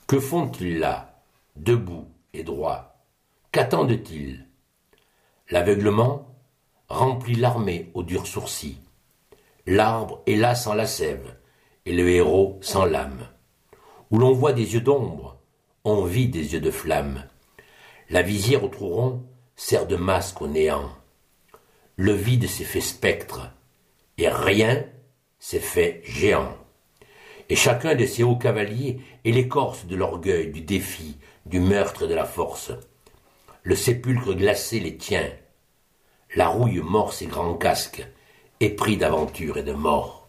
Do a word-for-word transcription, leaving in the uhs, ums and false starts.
Que font-ils là, debout et droits? Qu'attendent-ils? L'aveuglement remplit l'armée aux durs sourcils. L'arbre est là sans la sève, et le héros sans l'âme. Où l'on voit des yeux d'ombre, on vit des yeux de flamme. La visière au trou rond sert de masque au néant. Le vide s'est fait spectre, et rien s'est fait géant. Et chacun de ces hauts cavaliers est l'écorce de l'orgueil, du défi, du meurtre et de la force. Le sépulcre glacé les tient. La rouille mord ses grands casques, épris d'aventure et de mort.